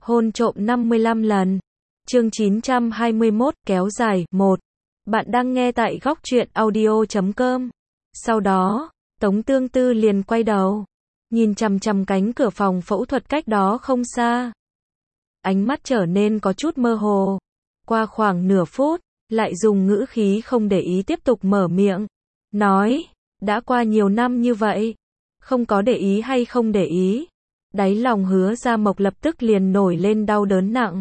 Hôn trộm 55 lần. Chương 921 kéo dài 1. Bạn đang nghe tại góc truyện audio.com. Sau đó, Tống Tương Tư liền quay đầu, nhìn chằm chằm cánh cửa phòng phẫu thuật cách đó không xa. Ánh mắt trở nên có chút mơ hồ. Qua khoảng nửa phút, lại dùng ngữ khí không để ý tiếp tục mở miệng. Nói, đã qua nhiều năm như vậy, không có để ý hay không để ý. Đáy lòng Hứa Gia Mộc lập tức liền nổi lên đau đớn nặng.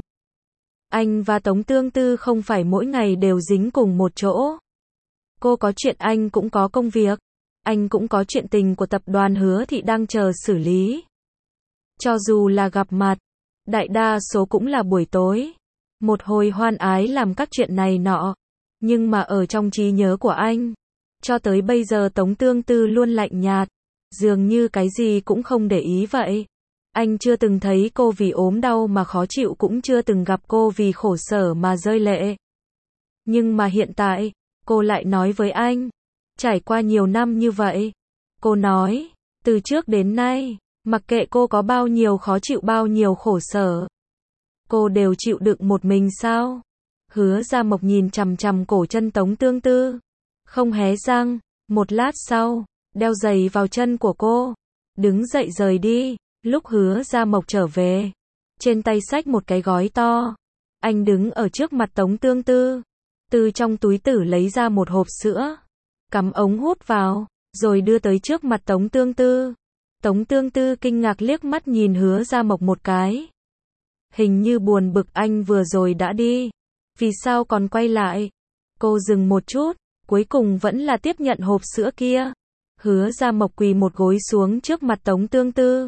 Anh và Tống Tương Tư không phải mỗi ngày đều dính cùng một chỗ. Cô có chuyện anh cũng có công việc. Anh cũng có chuyện tình của tập đoàn Hứa Thị đang chờ xử lý. Cho dù là gặp mặt, đại đa số cũng là buổi tối. Một hồi hoan ái làm các chuyện này nọ. Nhưng mà ở trong trí nhớ của anh, cho tới bây giờ Tống Tương Tư luôn lạnh nhạt. Dường như cái gì cũng không để ý vậy. Anh chưa từng thấy cô vì ốm đau mà khó chịu, cũng chưa từng gặp cô vì khổ sở mà rơi lệ. Nhưng mà hiện tại, cô lại nói với anh, trải qua nhiều năm như vậy, cô nói, từ trước đến nay, mặc kệ cô có bao nhiêu khó chịu, bao nhiêu khổ sở, cô đều chịu đựng một mình sao? Hứa Gia Mộc nhìn chằm chằm cổ chân Tống Tương Tư, không hé răng. Một lát sau, đeo giày vào chân của cô, đứng dậy rời đi. Lúc Hứa Gia Mộc trở về, trên tay xách một cái gói to, anh đứng ở trước mặt Tống Tương Tư, từ trong túi tử lấy ra một hộp sữa, cắm ống hút vào, rồi đưa tới trước mặt Tống Tương Tư. Tống Tương Tư kinh ngạc liếc mắt nhìn Hứa Gia Mộc một cái. Hình như buồn bực anh vừa rồi đã đi, vì sao còn quay lại? Cô dừng một chút, cuối cùng vẫn là tiếp nhận hộp sữa kia. Hứa Gia Mộc quỳ một gối xuống trước mặt Tống Tương Tư,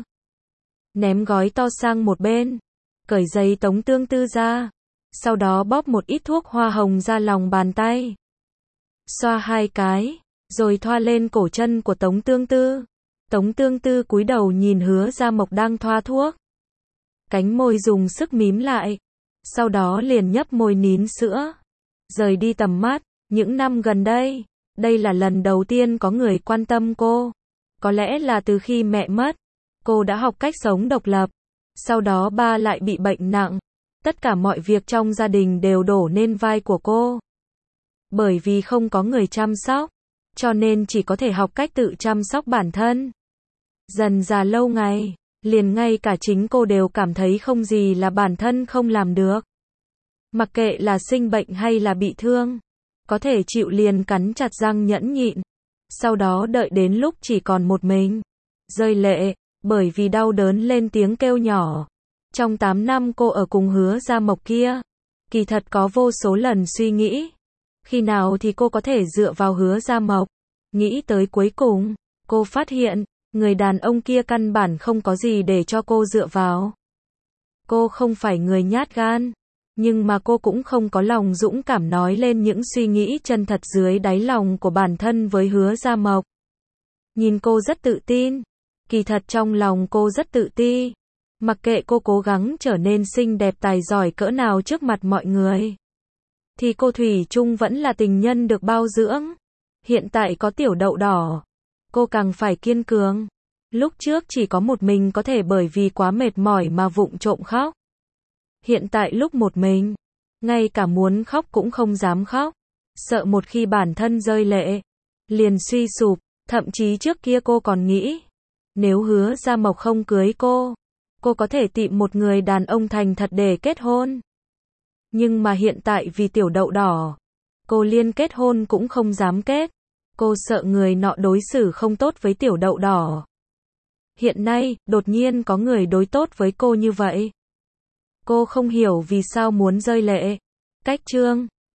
ném gói to sang một bên, cởi giày Tống Tương Tư ra, sau đó bóp một ít thuốc hoa hồng ra lòng bàn tay, xoa hai cái, rồi thoa lên cổ chân của Tống Tương Tư. Tống Tương Tư cúi đầu nhìn Hứa Gia Mộc đang thoa thuốc, cánh môi dùng sức mím lại, sau đó liền nhấp môi nín sữa, rời đi tầm mắt. Những năm gần đây, đây là lần đầu tiên có người quan tâm cô. Có lẽ là từ khi mẹ mất, cô đã học cách sống độc lập. Sau đó ba lại bị bệnh nặng. Tất cả mọi việc trong gia đình đều đổ lên vai của cô. Bởi vì không có người chăm sóc, cho nên chỉ có thể học cách tự chăm sóc bản thân. Dần dà lâu ngày, liền ngay cả chính cô đều cảm thấy không gì là bản thân không làm được. Mặc kệ là sinh bệnh hay là bị thương, có thể chịu liền cắn chặt răng nhẫn nhịn. Sau đó đợi đến lúc chỉ còn một mình, rơi lệ, bởi vì đau đớn lên tiếng kêu nhỏ. Trong 8 năm cô ở cùng Hứa Gia Mộc kia, kỳ thật có vô số lần suy nghĩ, khi nào thì cô có thể dựa vào Hứa Gia Mộc. Nghĩ tới cuối cùng, cô phát hiện, người đàn ông kia căn bản không có gì để cho cô dựa vào. Cô không phải người nhát gan, nhưng mà cô cũng không có lòng dũng cảm nói lên những suy nghĩ chân thật dưới đáy lòng của bản thân với Hứa Gia Mộc. Nhìn cô rất tự tin, kỳ thật trong lòng cô rất tự ti. Mặc kệ cô cố gắng trở nên xinh đẹp tài giỏi cỡ nào trước mặt mọi người, thì cô thủy chung vẫn là tình nhân được bao dưỡng. Hiện tại có tiểu đậu đỏ, cô càng phải kiên cường. Lúc trước chỉ có một mình có thể bởi vì quá mệt mỏi mà vụng trộm khóc. Hiện tại lúc một mình, ngay cả muốn khóc cũng không dám khóc, sợ một khi bản thân rơi lệ, liền suy sụp. Thậm chí trước kia cô còn nghĩ, nếu Hứa Gia Mộc không cưới cô có thể tìm một người đàn ông thành thật để kết hôn. Nhưng mà hiện tại vì tiểu đậu đỏ, cô liên kết hôn cũng không dám kết. Cô sợ người nọ đối xử không tốt với tiểu đậu đỏ. Hiện nay, đột nhiên có người đối tốt với cô như vậy. Cô không hiểu vì sao muốn rơi lệ. Cách chương